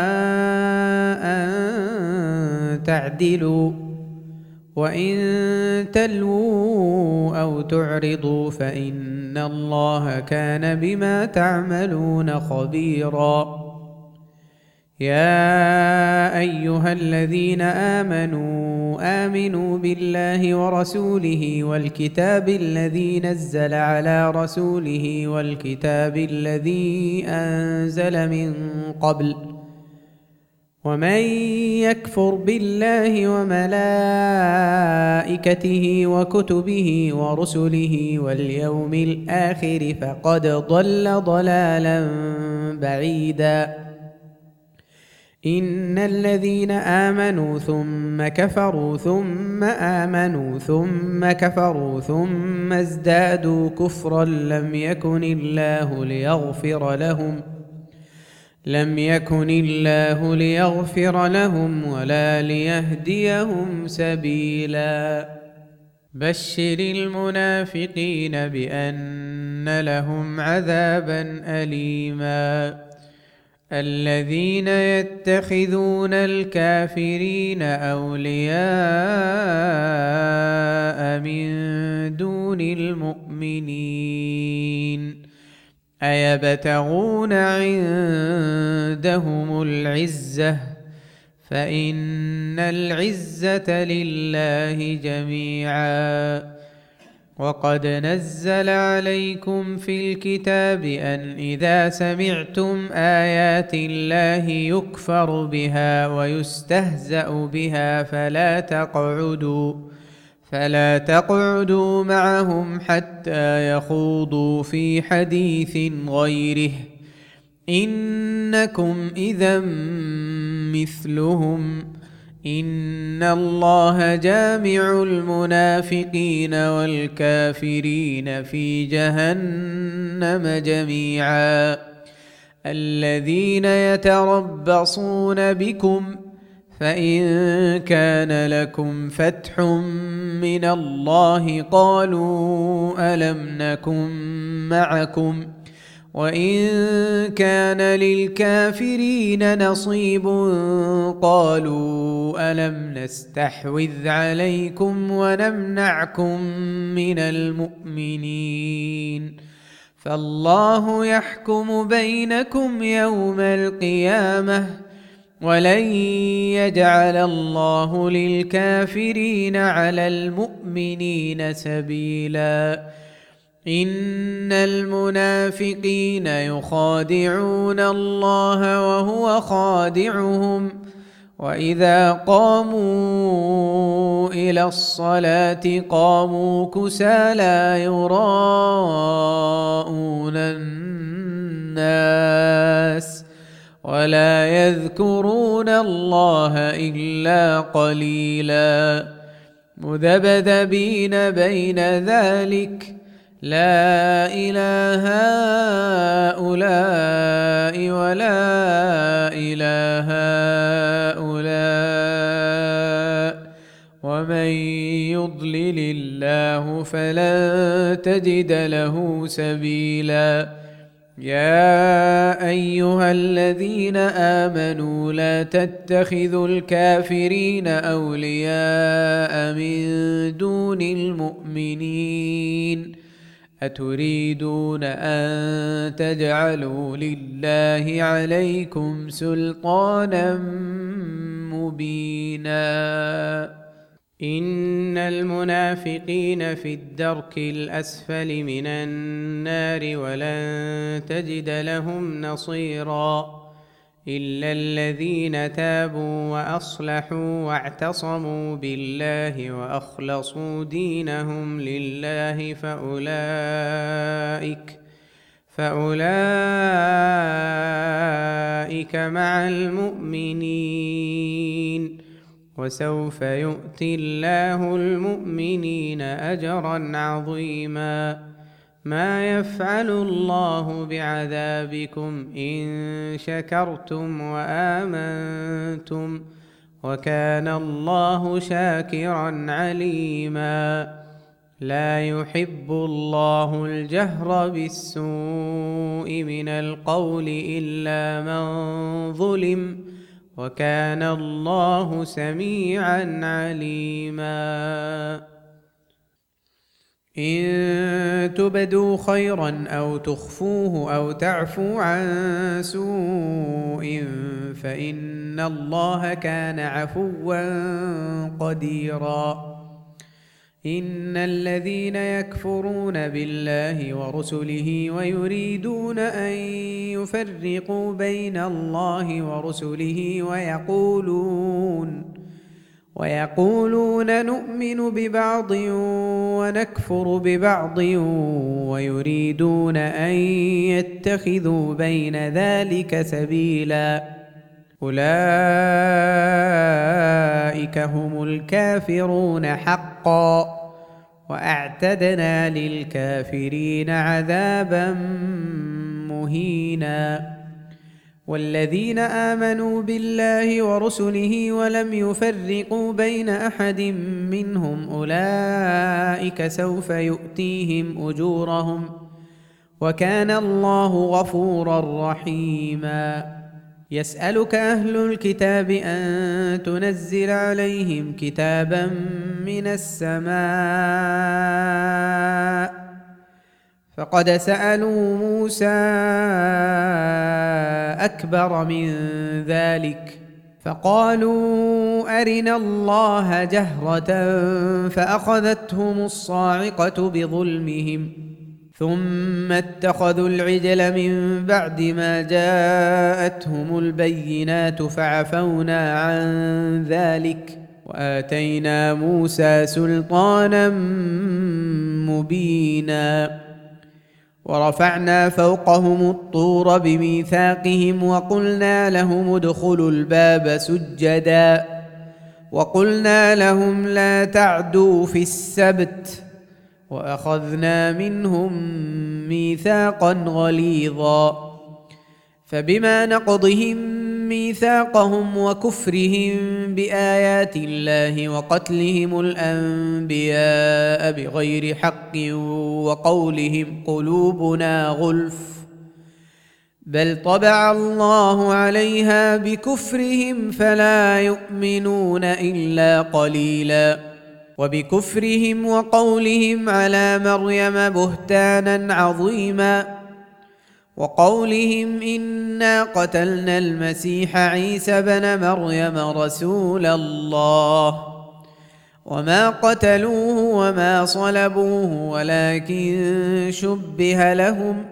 أن تعدلوا، وإن تلووا أو تعرضوا فإن الله كان بما تعملون خبيرا. يا أيها الذين آمنوا بالله ورسوله والكتاب الذي نزل على رسوله والكتاب الذي أنزل من قبل، ومن يكفر بالله وملائكته وكتبه ورسله واليوم الآخر فقد ضل ضلالا بعيدا. إن الذين آمنوا ثم كفروا ثم آمنوا ثم كفروا ثم ازدادوا كفرا لم يكن الله ليغفر لهم ولا ليهديهم سبيلا. بشر المنافقين بأن لهم عذابا أليما. الذين يتخذون الكافرين أولياء من دون المؤمنين أيبتغون عندهم العزة فإن العزة لله جميعا. وقد نزل عليكم في الكتاب أن إذا سمعتم آيات الله يكفر بها ويستهزأ بها فلا تقعدوا معهم حتى يخوضوا في حديث غيره إنكم إذا مثلهم. إن الله جامع المنافقين والكافرين في جهنم جميعا. الذين يتربصون بكم فإن كان لكم فتح من الله قالوا ألم نكن معكم، وإن كان للكافرين نصيب قالوا ألم نستحوذ عليكم ونمنعكم من المؤمنين، فالله يحكم بينكم يوم القيامة ولن يجعل الله للكافرين على المؤمنين سبيلا. إن المنافقين يخادعون الله وهو خادعهم وإذا قاموا إلى الصلاة قاموا كسالى يراءون الناس ولا يذكرون الله إلا قليلا. مذبذبين بين ذلك لا إله هؤلاء ولا إله هؤلاء ومن يضلل الله فلن تجد له سبيلا. يا أيها الذين آمنوا لا تتخذوا الكافرين أولياء من دون المؤمنين أتريدون أن تجعلوا لله عليكم سلطانا مبينا. إن المنافقين في الدرك الأسفل من النار ولن تجد لهم نصيرا إلا الذين تابوا وأصلحوا واعتصموا بالله وأخلصوا دينهم لله فأولئك مع المؤمنين وسوف يؤتي الله المؤمنين أجرا عظيما ما يفعل الله بعذابكم إن شكرتم وآمنتم وكان الله شاكرا عليما لا يحب الله الجهر بالسوء من القول إلا من ظلم وكان الله سميعا عليما إن تبدوا خيرا أو تخفوه أو تعفوا عن سوء فإن الله كان عفوا قديرا إن الذين يكفرون بالله ورسله ويريدون أن يفرقوا بين الله ورسله ويقولون نؤمن ببعض ونكفر ببعض ويريدون أن يتخذوا بين ذلك سبيلا أولئك هم الكافرون حقا وأعتدنا للكافرين عذابا مهينا والذين آمنوا بالله ورسله ولم يفرقوا بين أحد منهم أولئك سوف يؤتيهم أجورهم وكان الله غفورا رحيما يسألك أهل الكتاب أن تنزل عليهم كتابا من السماء فقد سألوا موسى أكبر من ذلك فقالوا أرنا الله جهرة فأخذتهم الصاعقة بظلمهم ثم اتخذوا العجل من بعد ما جاءتهم البينات فعفونا عن ذلك وآتينا موسى سلطانا مبينا ورفعنا فوقهم الطور بميثاقهم وقلنا لهم ادخلوا الباب سجدا وقلنا لهم لا تعدوا في السبت وأخذنا منهم ميثاقا غليظا فبما نقضهم ميثاقهم وكفرهم بآيات الله وقتلهم الأنبياء بغير حق وقولهم قلوبنا غلف بل طبع الله عليها بكفرهم فلا يؤمنون إلا قليلا وبكفرهم وقولهم على مريم بهتانا عظيما وقولهم إنا قتلنا المسيح عيسى بن مريم رسول الله وما قتلوه وما صلبوه ولكن شبه لهم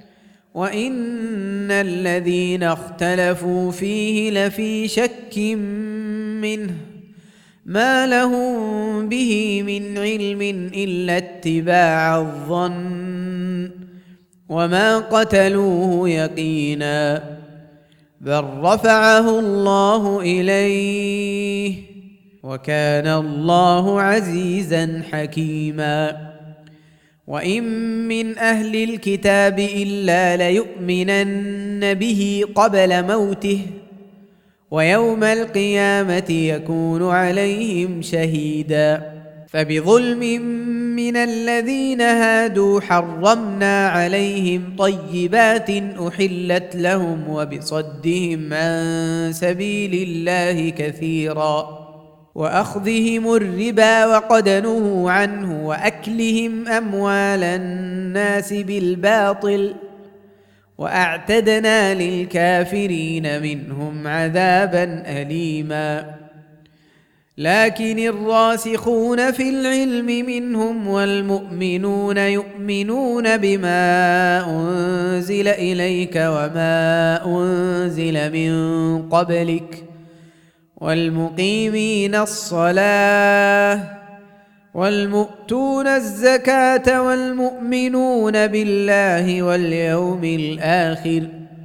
وإن الذين اختلفوا فيه لفي شك منه ما لهم به من علم إلا اتباع الظن وما قتلوه يقينا بل رفعه الله إليه وكان الله عزيزا حكيما وإن من أهل الكتاب إلا ليؤمنن به قبل موته ويوم القيامة يكون عليهم شهيدا فبظلم من الذين هادوا حرمنا عليهم طيبات أحلت لهم وبصدهم عن سبيل الله كثيرا وأخذهم الربا وقد نهوا عنه وأكلهم أموال الناس بالباطل وأعتدنا للكافرين منهم عذابا أليما لكن الراسخون في العلم منهم والمؤمنون يؤمنون بما أنزل إليك وما أنزل من قبلك والمقيمين الصلاة والمؤتون الزكاة والمؤمنون بالله واليوم الآخر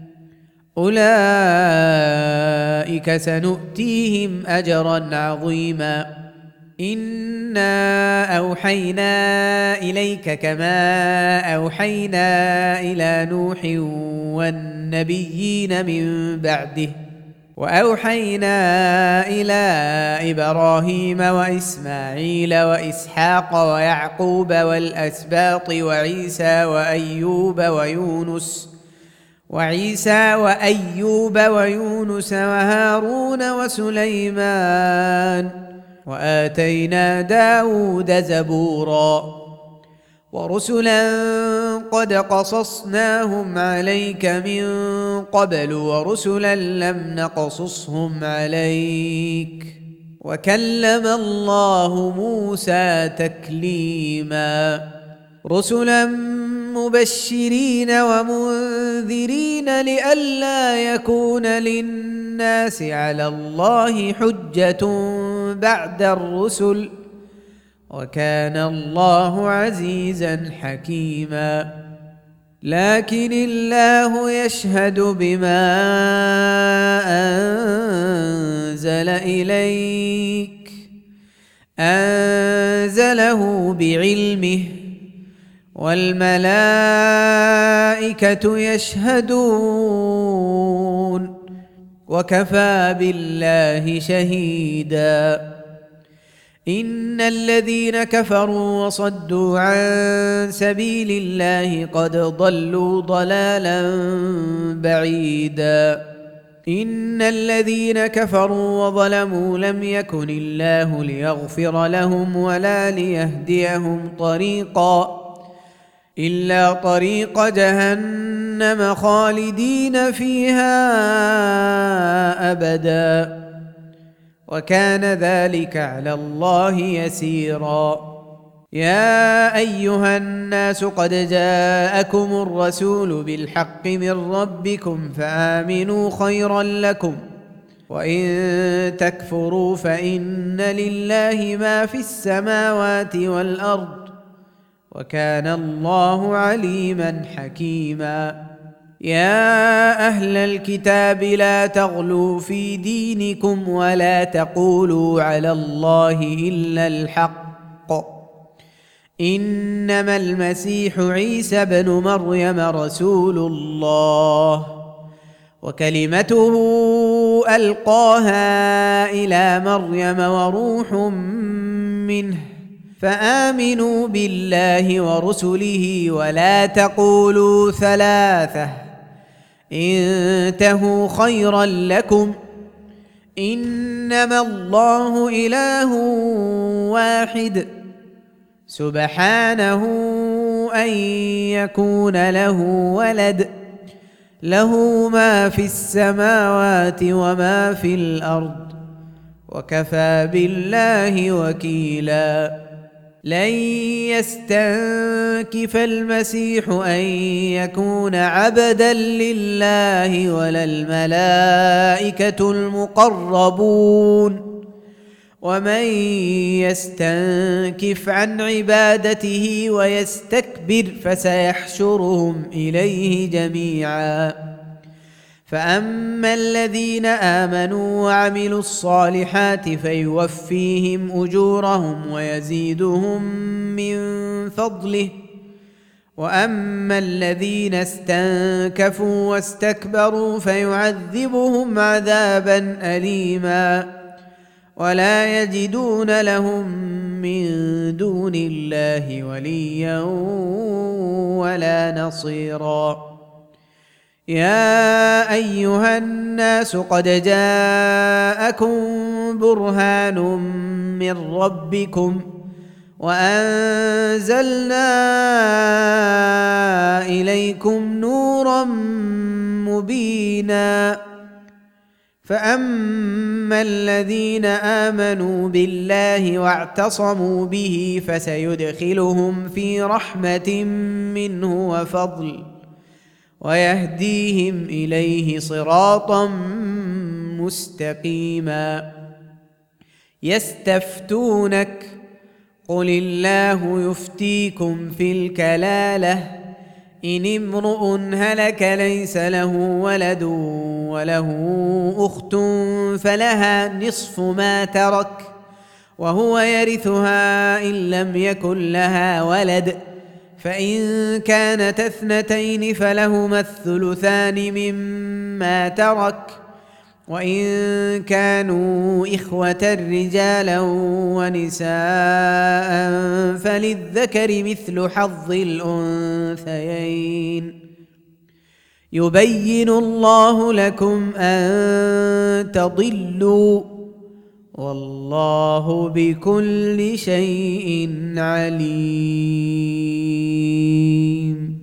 أولئك سنؤتيهم أجرا عظيما إنا أوحينا إليك كما أوحينا إلى نوح والنبيين من بعده وأوحينا إلى إبراهيم وإسماعيل وإسحاق ويعقوب والأسباط وعيسى وأيوب ويونس وهارون وسليمان وآتينا داود زبورا ورسلا قد قصصناهم عليك من قبل ورسلا لم نقصصهم عليك وكلم الله موسى تكليما رسلا مبشرين ومنذرين لئلا يكون للناس على الله حجة بعد الرسل وكان الله عزيزا حكيما لكن الله يشهد بما أنزل إليك أنزله بعلمه والملائكة يشهدون وكفى بالله شهيدا إن الذين كفروا وصدوا عن سبيل الله قد ضلوا ضلالا بعيدا إن الذين كفروا وظلموا لم يكن الله ليغفر لهم ولا ليهديهم طريقا إلا طريق جهنم خالدين فيها أبدا وكان ذلك على الله يسيرا يا أيها الناس قد جاءكم الرسول بالحق من ربكم فآمنوا خيرا لكم وإن تكفروا فإن لله ما في السماوات والأرض وكان الله عليما حكيما يا أهل الكتاب لا تغلوا في دينكم ولا تقولوا على الله إلا الحق إنما المسيح عيسى بن مريم رسول الله وكلمته ألقاها إلى مريم وروح منه فآمنوا بالله ورسله ولا تقولوا ثلاثة انتهوا خيرا لكم إنما الله إله واحد سبحانه أن يكون له ولد له ما في السماوات وما في الأرض وكفى بالله وكيلا لن يستنكف المسيح أن يكون عبدا لله ولا الملائكة المقربون ومن يستنكف عن عبادته ويستكبر فسيحشرهم إليه جميعا فأما الذين آمنوا وعملوا الصالحات فيوفيهم أجورهم ويزيدهم من فضله وأما الذين استنكفوا واستكبروا فيعذبهم عذابا أليما ولا يجدون لهم من دون الله وليا ولا نصيرا يا أيها الناس قد جاءكم برهان من ربكم وأنزلنا إليكم نورا مبينا فأما الذين آمنوا بالله واعتصموا به فسيدخلهم في رحمة منه وفضل ويهديهم إليه صراطا مستقيما. يستفتونك قل الله يفتيكم في الكلالة إن امرؤ هلك ليس له ولد وله أخت فلها نصف ما ترك وهو يرثها إن لم يكن لها ولد فإن كانت اثنتين فلهما الثلثان مما ترك وإن كانوا إخوة رجالا ونساء فللذكر مثل حظ الأنثيين يبين الله لكم أن تضلوا والله بكل شيء عليم.